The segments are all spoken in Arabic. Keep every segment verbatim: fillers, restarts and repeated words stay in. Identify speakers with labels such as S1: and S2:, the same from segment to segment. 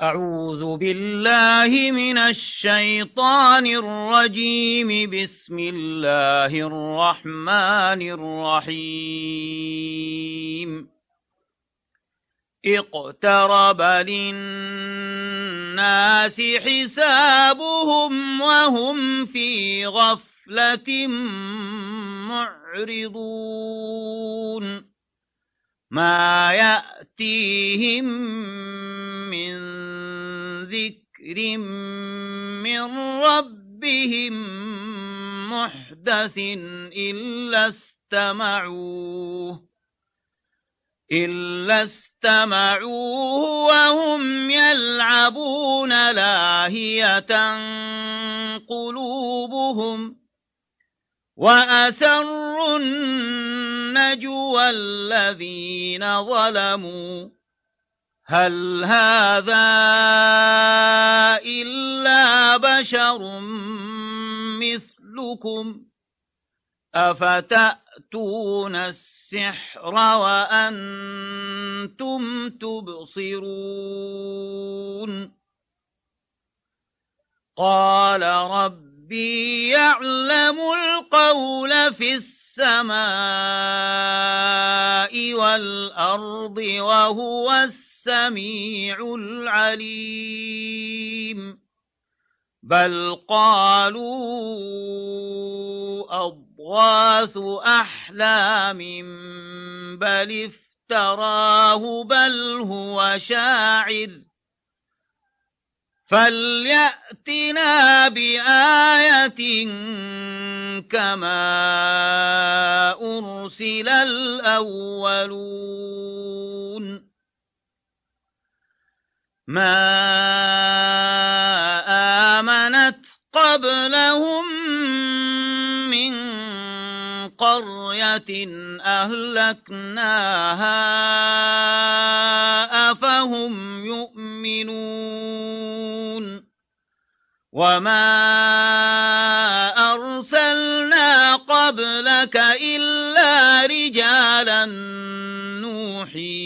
S1: أعوذ بالله من الشيطان الرجيم. بسم الله الرحمن الرحيم. اقترب للناس حسابهم وهم في غفلة معرضون. ما يأتيهم من ذكر من ربهم محدث إلا استمعوه إلا استمعوه وهم يلعبون لاهية قلوبهم وأسروا النجوى الذين ظلموا هل هذا إلا بشر مثلكم أفتأتون السحر وأنتم تبصرون. قال ربي يعلم القول في السماء والأرض وهو السميع العليم. بل قالوا أضغاث أحلام بل افتراه بل هو شاعر فليأتنا بآية كما أرسل الأولون. ما آمنت قبلهم من قرية أهلكناها أفهم يؤمنون. وما أرسلنا قبلك إلا رجالا نوحي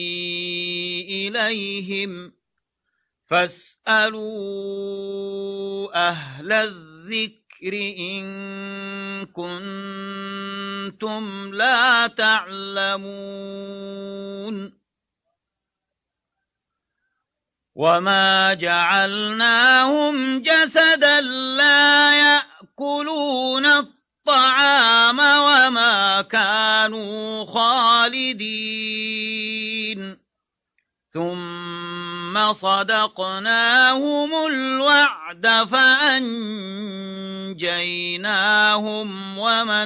S1: إليهم فاسألوا أهل الذكر إن كنتم لا تعلمون. وما جعلناهم جسدا لا يأكلون الطعام وما كانوا خالدين ثم صدقناهم الوعد فأنجيناهم ومن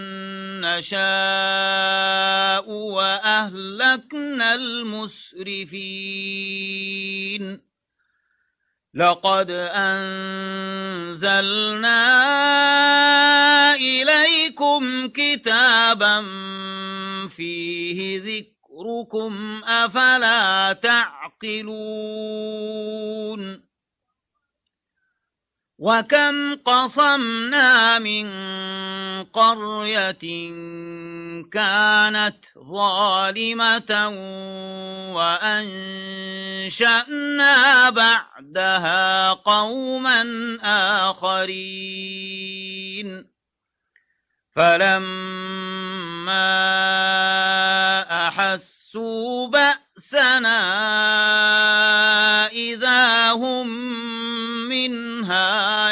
S1: نشاء وأهلكنا المسرفين. لقد أنزلنا إليكم كتابا فيه ذكركم أفلا تعقلون. وكم قصمنا من قرية كانت ظالمة وأنشأنا بعدها قوما آخرين. فلما أحسوا بأسنا إذا هم منها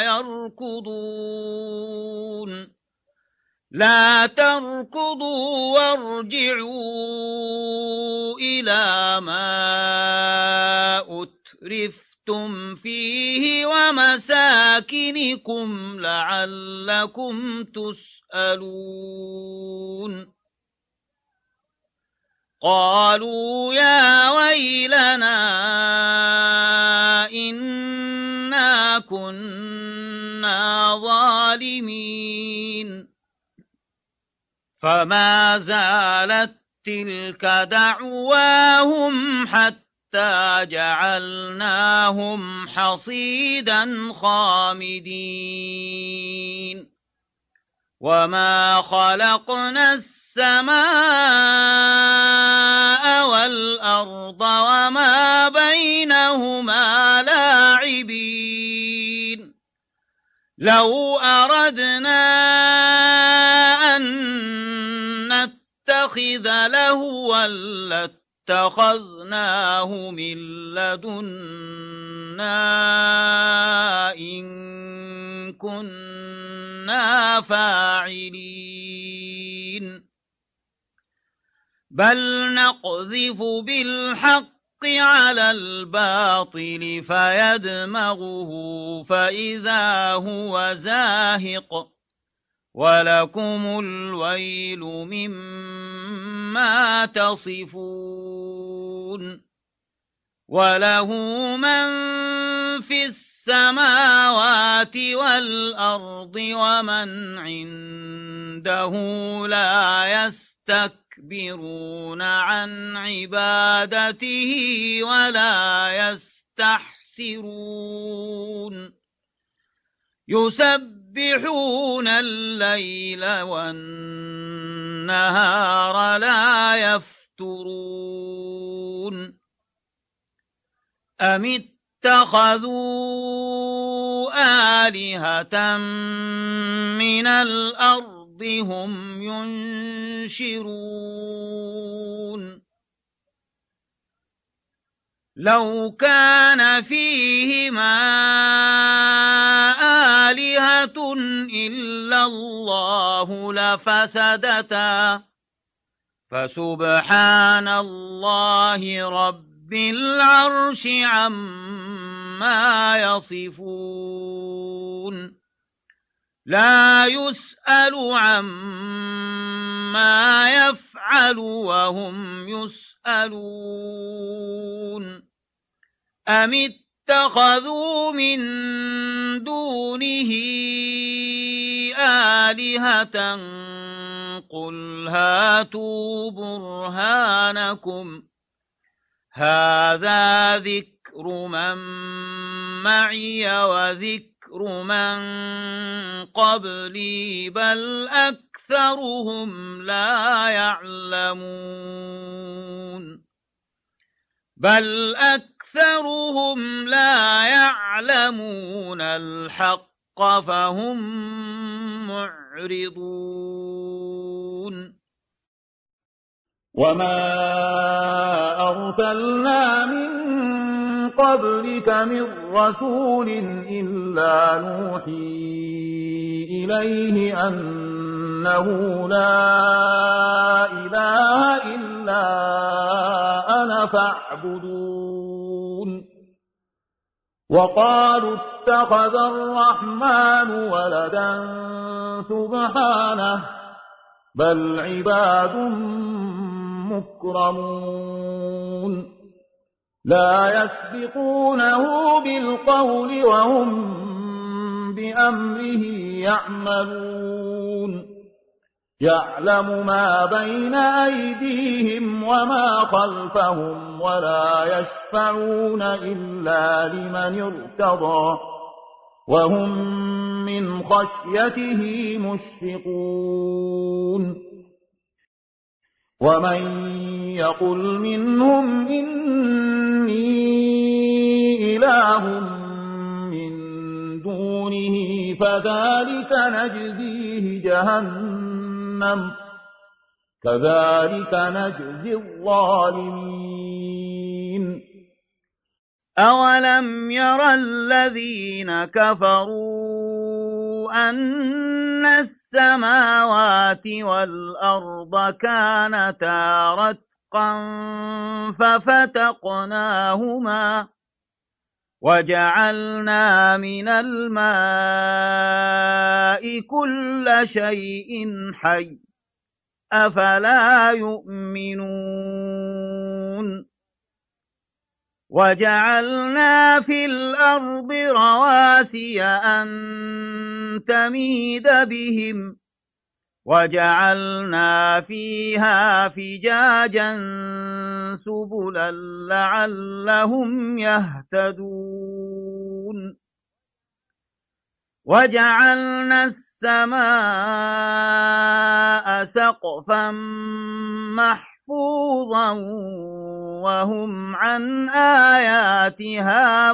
S1: يركضون. لا تركضوا وارجعوا إلى ما أترفتم فيه ومساكنكم لعلكم تسألون. قالوا يا ويلنا إنا كنا ظالمين. فما زالت تلك دعواهم حتى جعلناهم حصيدا خامدين. وما خلقنا السماء والأرض والأرض وما بينهما لاعبين لو أردنا أن نتخذ لهوا لاتخذناه من لدنا إن كنا فاعلين بل نقذف بالحق على الباطل فيدمغه فإذا هو زاهق ولكم الويل مما تصفون وله من في السماوات والأرض ومن عنده لا يستكبرون عن عبادته ولا يستحسرون يسبحون الليل والنهار لا يفترون أم اتخذوا آلهة من الأرض هم ينشرون لو كان فيهما آلهة إلا الله لفسدتا فسبحان الله رب العرش عما يصفون لا يسأل عما يفعل وهم يسألون أم اتخذوا من دونه آلهة قل هاتوا برهانكم هذا ذكر من معي وذكر من قبلي بل أكثرهم لا يعلمون بل أكثرهم لا يعلمون الحق فهم معرضون
S2: وما أرسلنا من قبلك من رسول إلا نوحي إليه أنه لا إله إلا أنا فاعبدون وقالوا اتخذ الرحمن ولدا سبحانه بل عباد مكرمون لا يسبقونه بالقول وهم بأمره يعملون يعلم ما بين أيديهم وما خلفهم ولا يشفعون إلا لمن ارتضى وهم من خشيته مشفقون ومن يقل منهم إني إله من دونه فذلك نجزيه جهنم كذلك نجزي الظالمين
S1: أولم ير الذين كفروا أن السماوات والأرض كانتا رتقا ففتقناهما وجعلنا من الماء كل شيء حي أفلا يؤمنون وجعلنا في الأرض رواسي أن تميد بهم وجعلنا فيها فجاجا سبلا لعلهم يهتدون وجعلنا السماء سقفا محفوظا وهم عن آياتها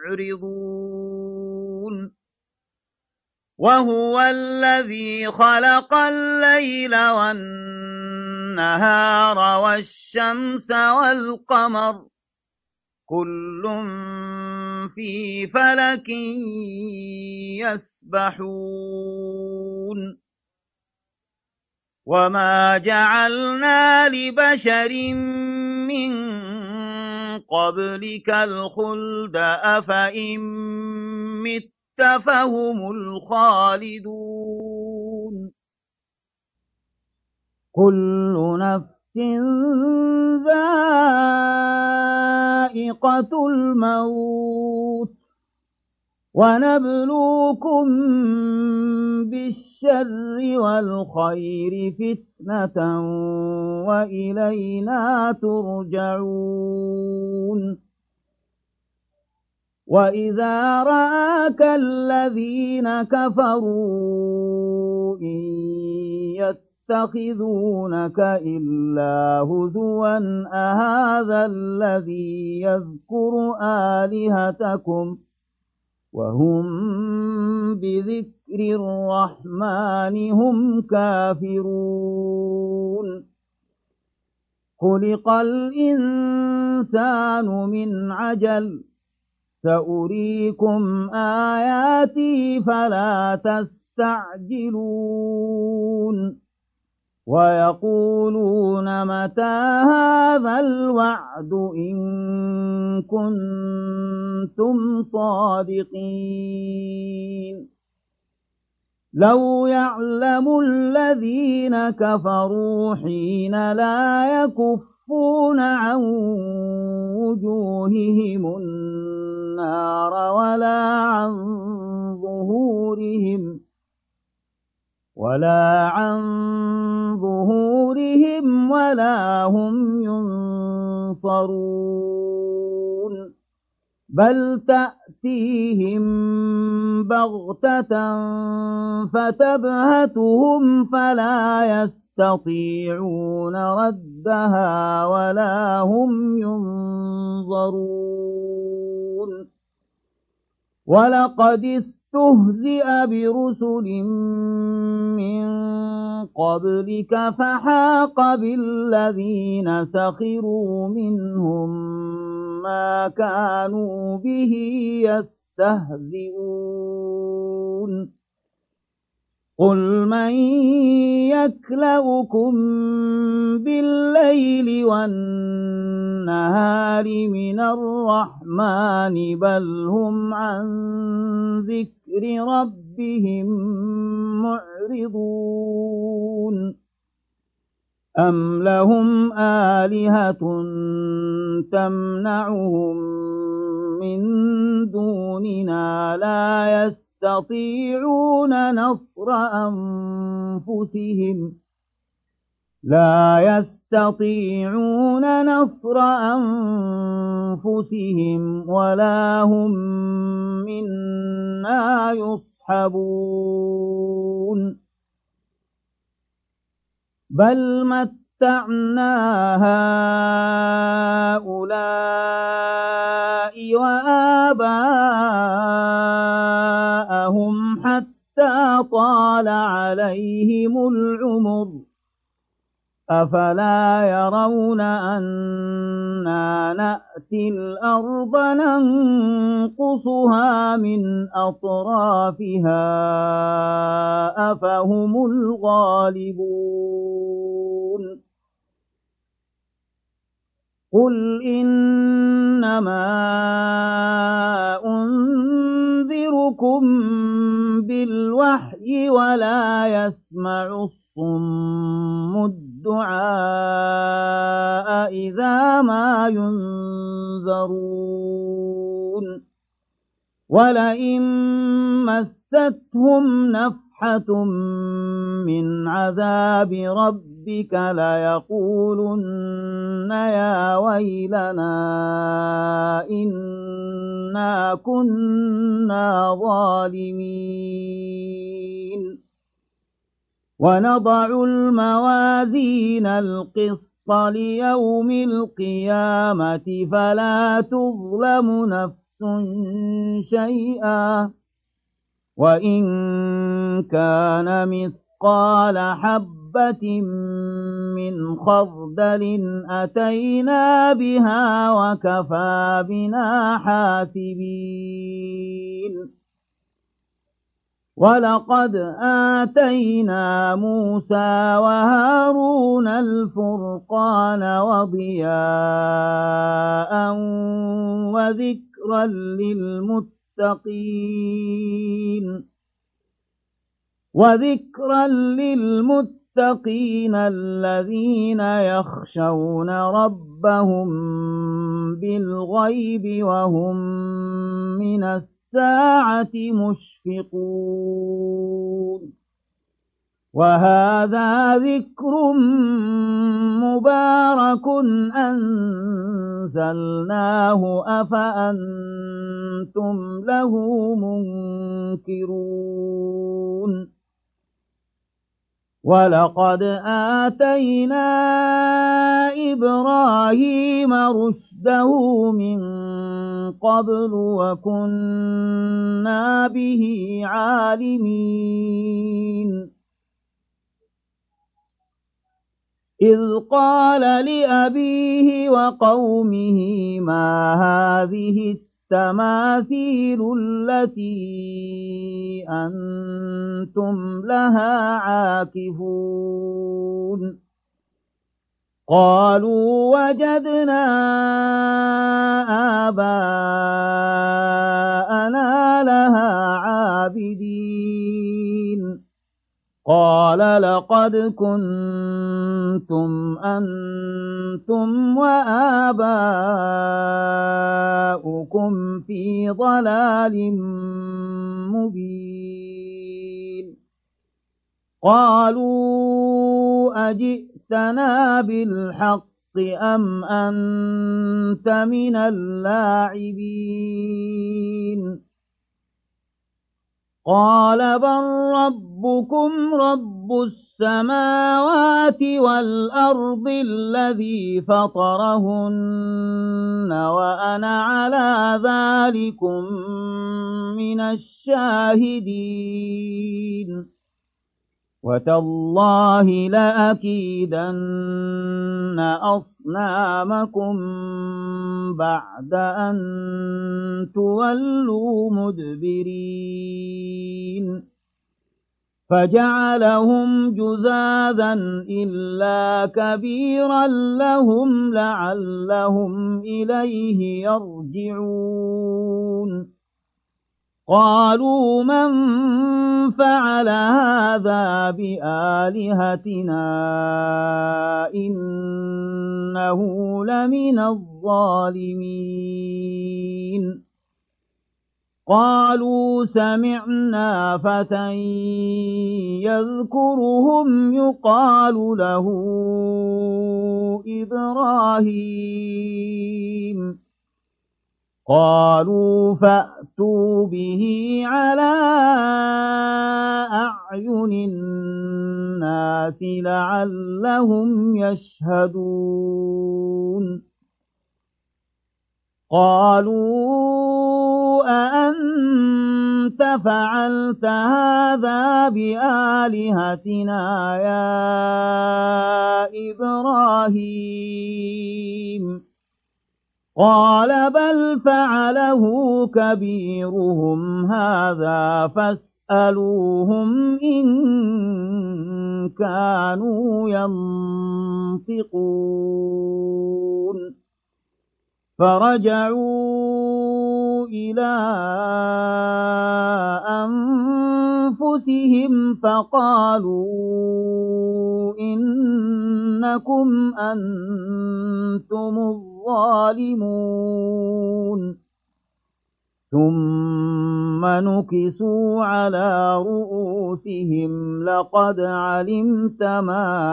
S1: معرضون وهو الذي خلق الليل والنهار والشمس والقمر كل في فلك يسبحون وما جعلنا لبشر من قبلك الخلد أفإن مت فهم الخالدون كل نفس ذائقة الموت ونبلوكم بالشر والخير فتنة وإلينا ترجعون وإذا رآك الذين كفروا إن يتخذونك إلا هزوا أهذا الذي يذكر آلهتكم وهم بذكر الرحمن هم كافرون خلق الإنسان من عجل سأريكم آياتي فلا تستعجلون ويقولون متى هذا الوعد إن كنتم صادقين لو يعلم الذين كفروا حين لا يكفون عن وجوههم النار ولا عن ظهورهم ولا عن ظهورهم ولا هم ينصرون بل تأتيهم بغتة فتبهتهم فلا يستطيعون ردها ولا هم ينظرون ولقد استهزئ برسل من قبلك فحاق بالذين سخروا منهم ما كانوا به يستهزئون قل من يكلؤكم بالليل والنهار من الرحمن بل هم عن ذكر ربهم معرضون أم لهم آلهة تمنعهم من دوننا لا يستطيعون نصر أنفسهم لا يستطيعون نصر أنفسهم ولا هم منا يصحبون بل متعنا هؤلاء وآباءهم حتى طال عليهم العمر أفلا يرون أنا نأتي الأرض ننقصها من أطرافها أفهم الغالبون قل إنما أنذركم بالوحي ولا يسمع الصم الدعاء إذا ما ينذرون ولئن مستهم نفحة من عذاب ربك ليقولن يا ويلنا إنا كنا ظالمين ونضع الموازين القسط ليوم القيامة فلا تظلم نفس شيئا وإن كان مثقال حبة من خردل أتينا بها وكفى بنا حاسبين ولقد آتينا موسى وهارون الفرقان وضياء وذكرا للمتقين وذكرا للمتقين الذين يخشون ربهم بالغيب وهم من الساعة مشفقون وهذا ذكر مبارك أنزلناه أفأنتم له منكرون ولقد آتينا إبراهيم رشده من قبل وكنا به عالمين إذ قال لأبيه وقومه ما هذه التماثيل التي أنتم لها عاكفون قالوا وجدنا آباءنا لها عابدين قال لقد كنتم أنتم وآباؤكم في ضلال مبين قالوا أجئتنا بالحق أم أنت من اللاعبين قال بل ربكم رب السماوات والأرض الذي فطرهن وأنا على ذلكم من الشاهدين وتالله لأكيدن أصنامكم بعد أن تولوا مدبرين فجعلهم جذاذا إلا كبيرا لهم لعلهم إليه يرجعون قالوا من فعل هذا بآلهتنا إنه لمن الظالمين قالوا سمعنا فتى يذكرهم يقال له إبراهيم قالوا فأتوا به على أعين الناس لعلهم يشهدون قالوا أأنت فعلت هذا بآلهتنا يا إبراهيم قال بل فعله كبيرهم هذا فاسألوهم إن كانوا ينطقون فرجعوا إلى أنفسهم فقالوا إنكم أنتم الظالمون ثم نكسوا على رؤوسهم لقد علمت ما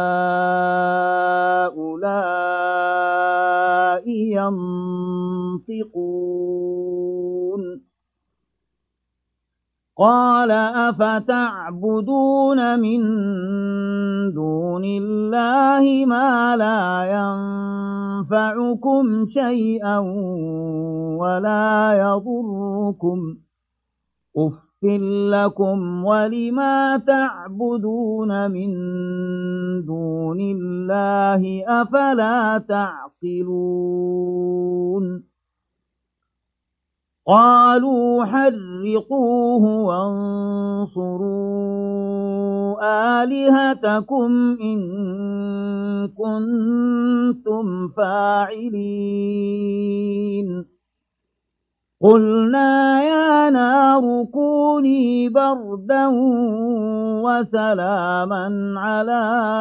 S1: هؤلاء ينطقون قال أفتعبدون من دون الله ما لا ينفعكم شيئا ولا يضركم أف لكم ولما تعبدون من دون الله أفلا تعقلون قالوا حرقوه وانصروا آلهتكم إن كنتم فاعلين قلنا يا نار كوني بردا وسلاما على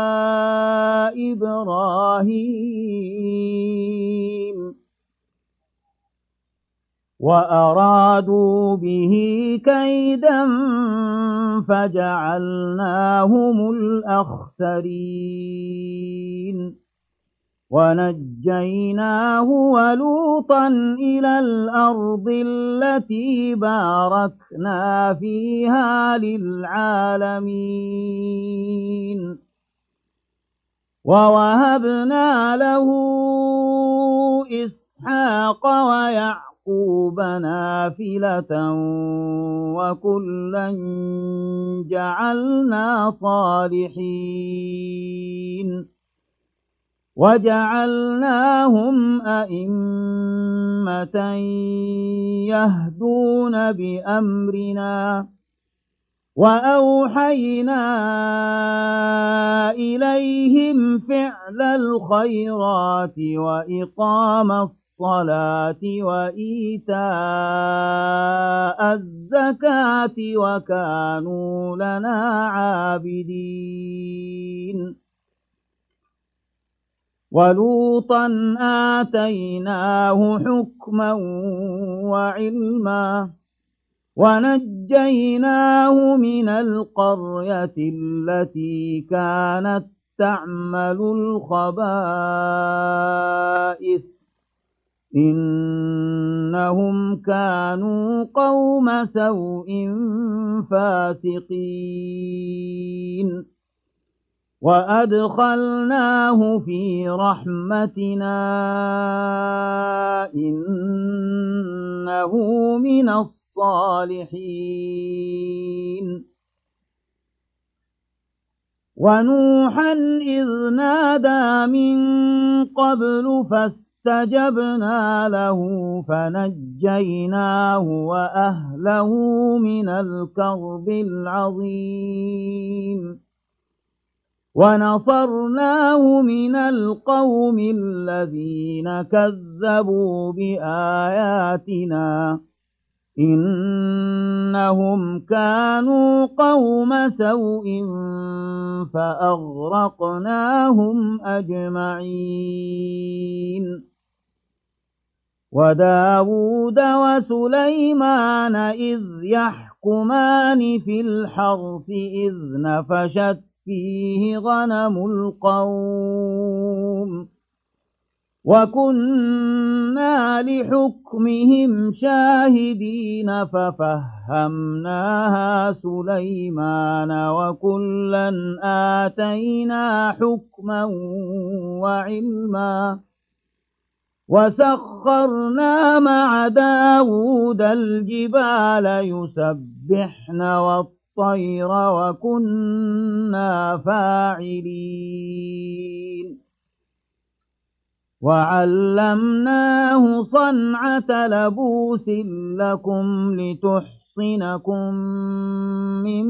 S1: إبراهيم وأرادوا به كيدا فجعلناهم الأخسرين ونجيناه ولوطا إلى الأرض التي باركنا فيها للعالمين ووهبنا له إسحاق ويعقوب يعقوب نافلة وكلا جعلنا صالحين وجعلناهم أئمة يهدون بأمرنا وأوحينا إليهم فعل الخيرات وإقام الصلاة الصلاة وإيتاء الزكاة وكانوا لنا عابدين ولوطا آتيناه حكما وعلما ونجيناه من القرية التي كانت تعمل الخبائث إنهم كانوا قوم سوء فاسقين وأدخلناه في رحمتنا إنه من الصالحين ونوحا إذ نادى من قبل فاستجبنا له فنجيناه وأهله من الكرب العظيم ونصرناه من القوم الذين كذبوا بآياتنا إنهم كانوا قوم سوء فأغرقناهم أجمعين وداود وسليمان إذ يحكمان في الحرث إذ نفشت فيه غنم القوم وكنا لحكمهم شاهدين ففهمناها سليمان وكلا آتينا حكما وعلما وسخرنا مع داود الجبال يسبحن والطير وكنا فاعلين وعلمناه صنعة لبوس لكم لتحصنكم من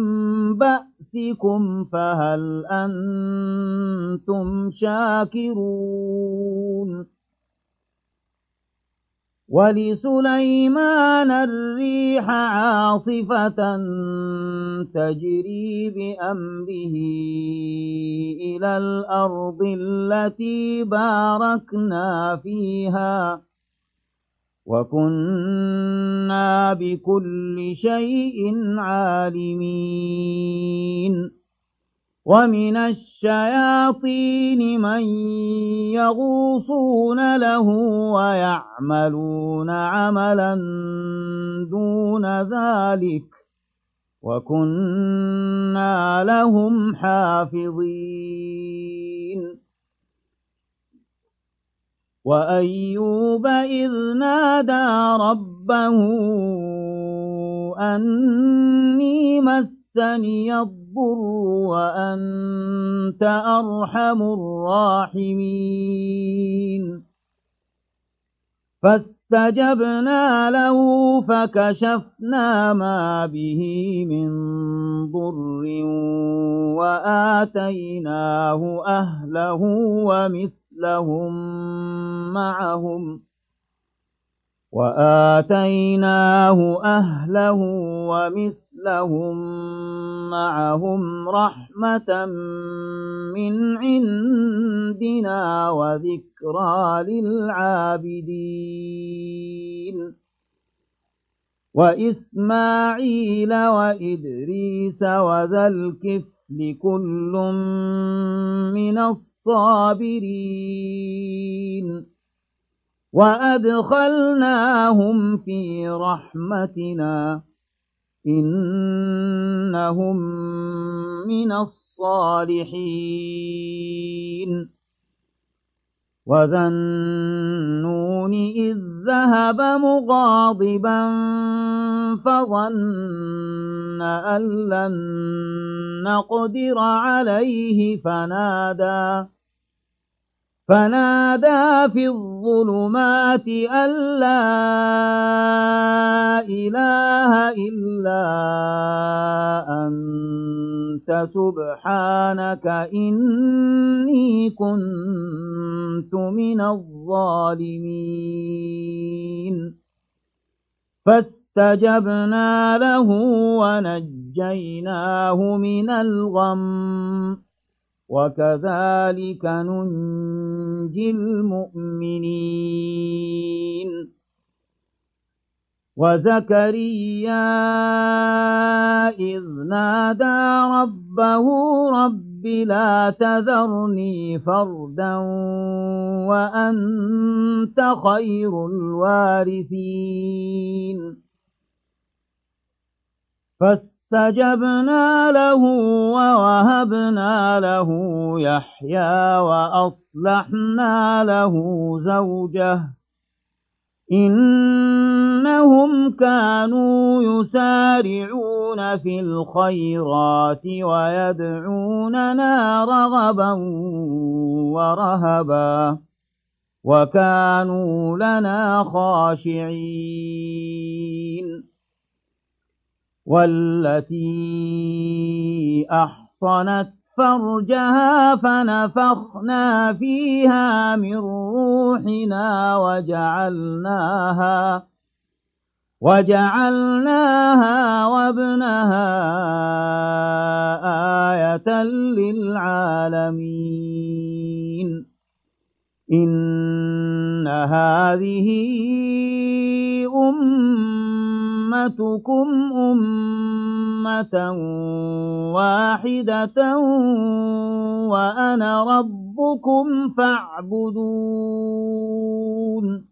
S1: بأسكم فهل أنتم شاكرون ولسليمان الريح عاصفة تجري بأمره إلى الأرض التي باركنا فيها وكنا بكل شيء عالمين ومن الشياطين من يغوصون له ويعملون عملا دون ذلك وكنا لهم حافظين وأيوب إذ نادى ربه أني مسني الضر وأنت أرحم الراحمين فاستجبنا له فكشفنا ما به من ضر وآتيناه أهله ومثلهم معهم وآتيناه أهله ومثلهم معهم رحمة من عندنا وذكرى للعابدين وإسماعيل وإدريس وذا الكفل كل من الصابرين وأدخلناهم في رحمتنا إنهم من الصالحين وذا النون إذ ذهب مغاضبا فظن أن لن نقدر عليه فنادى فنادى في الظلمات أن لا إله إلا أنت سبحانك إني كنت من الظالمين فاستجبنا له ونجيناه من الغم وكذلك ننجي المؤمنين وزكريا إذ نادى ربه رب لا تذرني فردا وأنت خير الوارثين فاستجبنا له ووهبنا له يحيى وأصلحنا له زوجه إنهم كانوا يسارعون في الخيرات ويدعوننا رغبا ورهبا وكانوا لنا خاشعين والتي أحصنت فرجها فنفخنا فيها من روحنا وجعلناها وجعلناها وابنها آية للعالمين إن هذه أمتكم أمة واحدة وأنا ربكم فاعبدون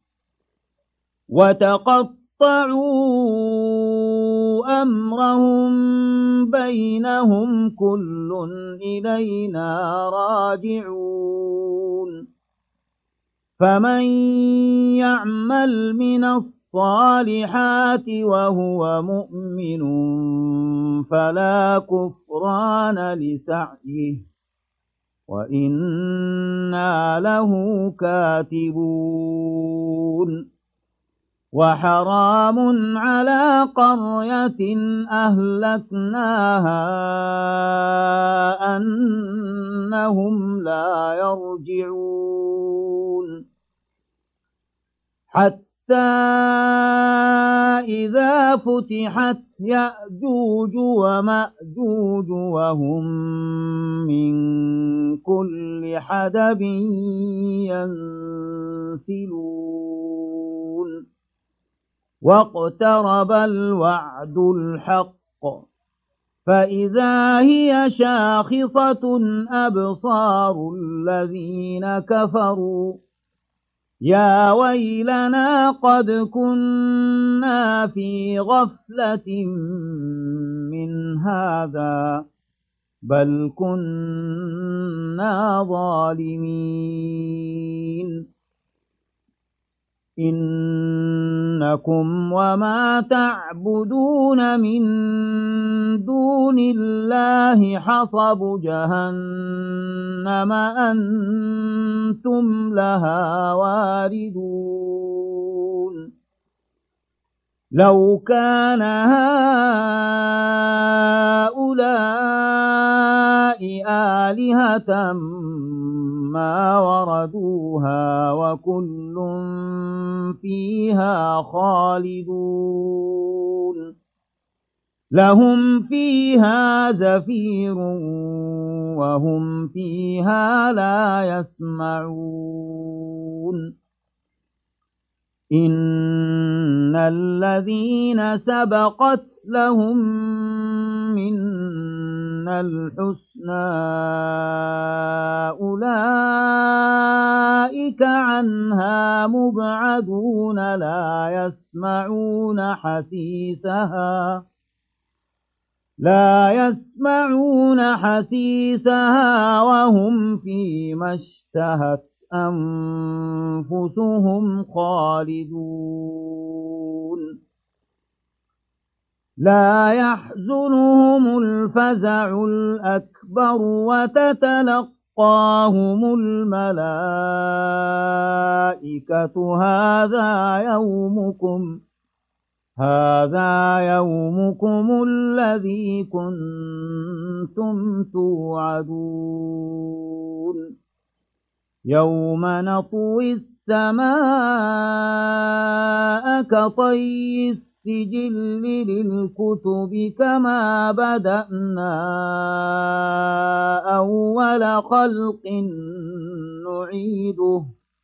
S1: وتقطعوا أمرهم بينهم كل إلينا راجعون فمن يعمل من الصالحات وهو مؤمن فلا كفران لسعيه وإنا له كاتبون وحرام على قرية أهلكناها أنهم لا يرجعون حتى إذا فتحت يأجوج ومأجوج وهم من كل حدب ينسلون واقترب الوعد الحق فإذا هي شاخصة أبصار الذين كفروا يا ويلنا قد كنا في غفلة من هذا بل كنا ظالمين إنكم وما تعبدون من دون الله حصب جهنم أنتم لها واردون لو كان هؤلاء آلهة ما وردوها وكل فيها خالدون لهم فيها زفير وهم فيها لا يسمعون إن الذين سبقت لهم منا الحسنى أولئك عنها مبعدون لا يسمعون حسيسها لا يسمعون حسيسها وهم فيما اشتهت أنفسهم خالدون لا يحزنهم الفزع الأكبر وتتلقاهم الملائكة هذا يومكم هذا يومكم الذي كنتم توعدون يوم نطوي السماء كطي السجل للكتب كما بدأنا أول خلق نعيده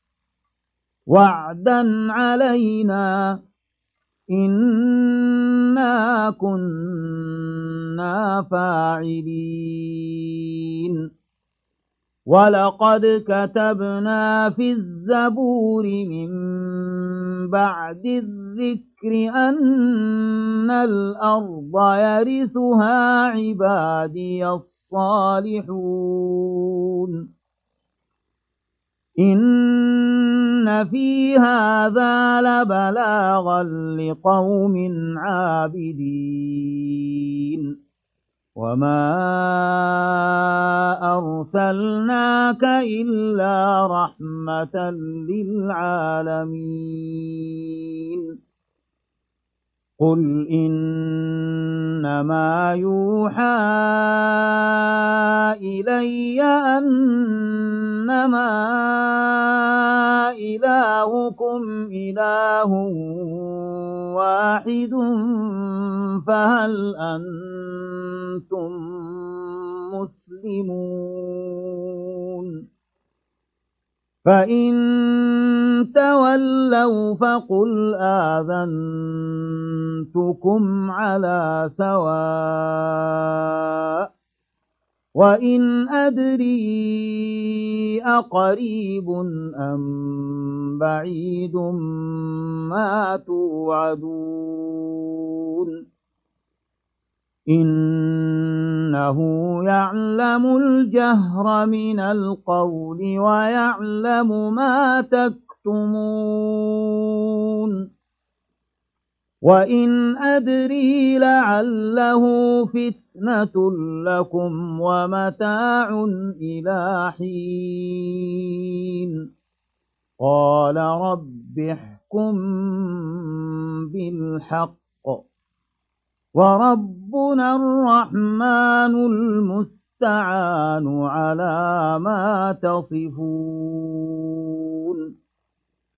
S1: وعدا علينا إنا كنا فاعلين ولقد كتبنا في الزبور من بعد الذكر أن الأرض يرثها عبادي الصالحون إن في هذا لبلاغا لقوم عابدين وما أرسلناك إلا رحمة للعالمين قل إنما يوحى إلي أنما إلهكم إله واحد فهل أنتم مسلمون فإن تولوا فقل آذنتكم على سواء وإن أدري أقريب أم بعيد ما توعدون إنه يعلم الجهر من القول ويعلم ما تكتمون وإن أدري لعله فتنة لكم ومتاع إلى حين قال رب احكم بالحق وربنا الرحمن المستعان على ما تصفون